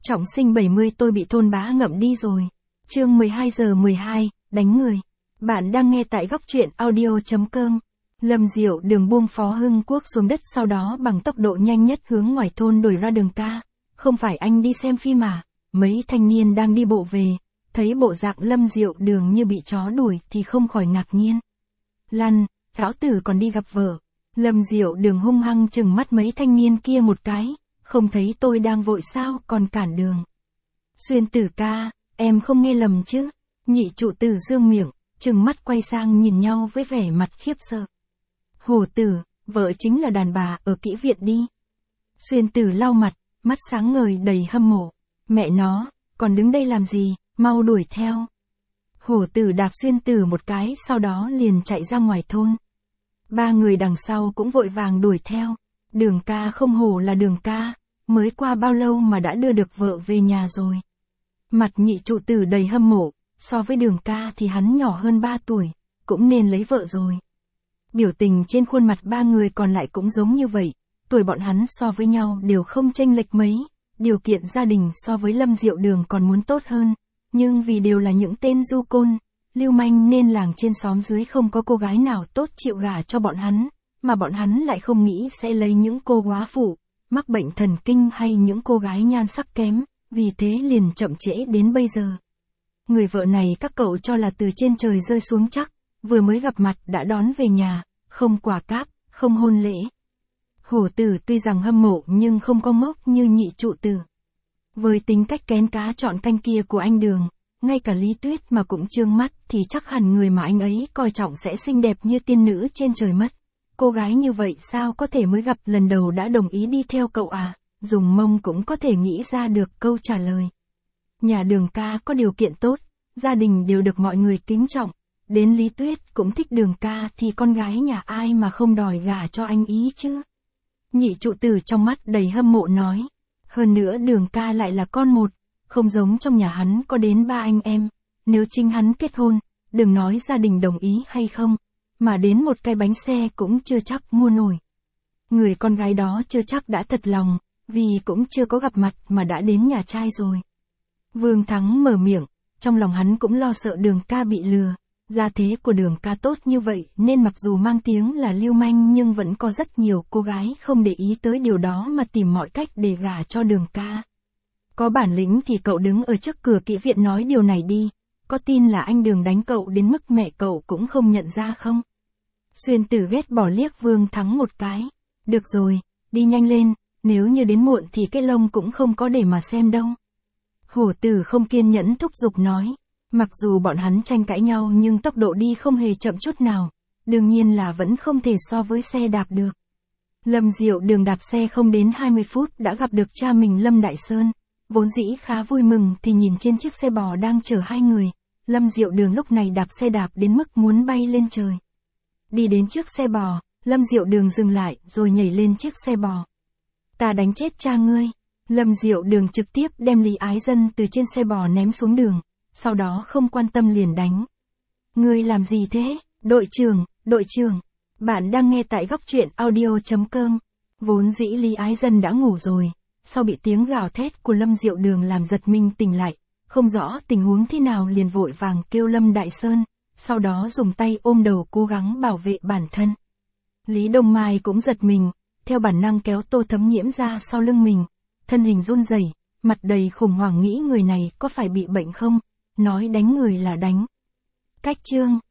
Trọng sinh 70 tôi bị thôn bá ngậm đi rồi. Chương 12 giờ 12, đánh người. Bạn đang nghe tại góc truyện audio.com. Lâm Diệu Đường buông Phó Hưng Quốc xuống đất, sau đó bằng tốc độ nhanh nhất hướng ngoài thôn đuổi ra đường ca. Không phải anh đi xem phim mà. Mấy thanh niên đang đi bộ về, thấy bộ dạng Lâm Diệu Đường như bị chó đuổi thì không khỏi ngạc nhiên. Lăn, lão tử còn đi gặp vợ. Lâm Diệu Đường hung hăng chừng mắt mấy thanh niên kia một cái. Không thấy tôi đang vội sao còn cản đường. Xuyên Tử ca, em không nghe lầm chứ? Nhị trụ tử dương miệng, chừng mắt quay sang nhìn nhau với vẻ mặt khiếp sợ. Hổ tử, vợ chính là đàn bà ở kỹ viện đi. Xuyên Tử lau mặt, mắt sáng ngời đầy hâm mộ. Mẹ nó, còn đứng đây làm gì, mau đuổi theo. Hổ tử đạp Xuyên Tử một cái, sau đó liền chạy ra ngoài thôn. Ba người đằng sau cũng vội vàng đuổi theo. Đường ca không hổ là Đường ca, mới qua bao lâu mà đã đưa được vợ về nhà rồi. Mặt nhị trụ tử đầy hâm mộ, so với Đường ca thì hắn nhỏ hơn 3 tuổi, cũng nên lấy vợ rồi. Biểu tình trên khuôn mặt ba người còn lại cũng giống như vậy, tuổi bọn hắn so với nhau đều không chênh lệch mấy, điều kiện gia đình so với Lâm Diệu Đường còn muốn tốt hơn, nhưng vì đều là những tên du côn, lưu manh nên làng trên xóm dưới không có cô gái nào tốt chịu gả cho bọn hắn. Mà bọn hắn lại không nghĩ sẽ lấy những cô góa phụ, mắc bệnh thần kinh hay những cô gái nhan sắc kém, vì thế liền chậm trễ đến bây giờ. Người vợ này các cậu cho là từ trên trời rơi xuống chắc, vừa mới gặp mặt đã đón về nhà, không quà cáp, không hôn lễ. Hổ tử tuy rằng hâm mộ nhưng không có ngốc như nhị trụ tử. Với tính cách kén cá chọn canh kia của anh Đường, ngay cả Lý Tuyết mà cũng trương mắt thì chắc hẳn người mà anh ấy coi trọng sẽ xinh đẹp như tiên nữ trên trời mất. Cô gái như vậy sao có thể mới gặp lần đầu đã đồng ý đi theo cậu à, dùng mông cũng có thể nghĩ ra được câu trả lời. Nhà Đường ca có điều kiện tốt, gia đình đều được mọi người kính trọng, đến Lý Tuyết cũng thích Đường ca thì con gái nhà ai mà không đòi gả cho anh ý chứ. Nhị trụ tử trong mắt đầy hâm mộ nói, hơn nữa Đường ca lại là con một, không giống trong nhà hắn có đến 3 anh em, nếu chính hắn kết hôn, đừng nói gia đình đồng ý hay không, mà đến một cái bánh xe cũng chưa chắc mua nổi. Người con gái đó chưa chắc đã thật lòng, vì cũng chưa có gặp mặt mà đã đến nhà trai rồi. Vương Thắng mở miệng, trong lòng hắn cũng lo sợ Đường ca bị lừa, gia thế của Đường ca tốt như vậy nên mặc dù mang tiếng là lưu manh nhưng vẫn có rất nhiều cô gái không để ý tới điều đó mà tìm mọi cách để gả cho Đường ca. Có bản lĩnh thì cậu đứng ở trước cửa kỹ viện nói điều này đi. Có tin là anh Đường đánh cậu đến mức mẹ cậu cũng không nhận ra không? Xuyên Tử ghét bỏ liếc Vương Thắng một cái. Được rồi, đi nhanh lên, nếu như đến muộn thì cái lông cũng không có để mà xem đâu. Hổ tử không kiên nhẫn thúc giục nói. Mặc dù bọn hắn tranh cãi nhau nhưng tốc độ đi không hề chậm chút nào. Đương nhiên là vẫn không thể so với xe đạp được. Lâm Diệu Đường đạp xe không đến 20 phút đã gặp được cha mình Lâm Đại Sơn. Vốn dĩ khá vui mừng thì nhìn trên chiếc xe bò đang chở hai người, Lâm Diệu Đường lúc này đạp xe đạp đến mức muốn bay lên trời. Đi đến trước xe bò, Lâm Diệu Đường dừng lại rồi nhảy lên chiếc xe bò. Ta đánh chết cha ngươi. Lâm Diệu Đường trực tiếp đem Lý Ái Dân từ trên xe bò ném xuống đường, sau đó không quan tâm liền đánh. Ngươi làm gì thế? Đội trưởng, bạn đang nghe tại góc truyện audio.com. Vốn dĩ Lý Ái Dân đã ngủ rồi. Sau bị tiếng gào thét của Lâm Diệu Đường làm giật mình tỉnh lại, không rõ tình huống thế nào liền vội vàng kêu Lâm Đại Sơn, sau đó dùng tay ôm đầu cố gắng bảo vệ bản thân. Lý Đông Mai cũng giật mình, theo bản năng kéo Tô Thấm Nhiễm ra sau lưng mình, thân hình run rẩy, mặt đầy khủng hoảng nghĩ người này có phải bị bệnh không, nói đánh người là đánh. Cách chương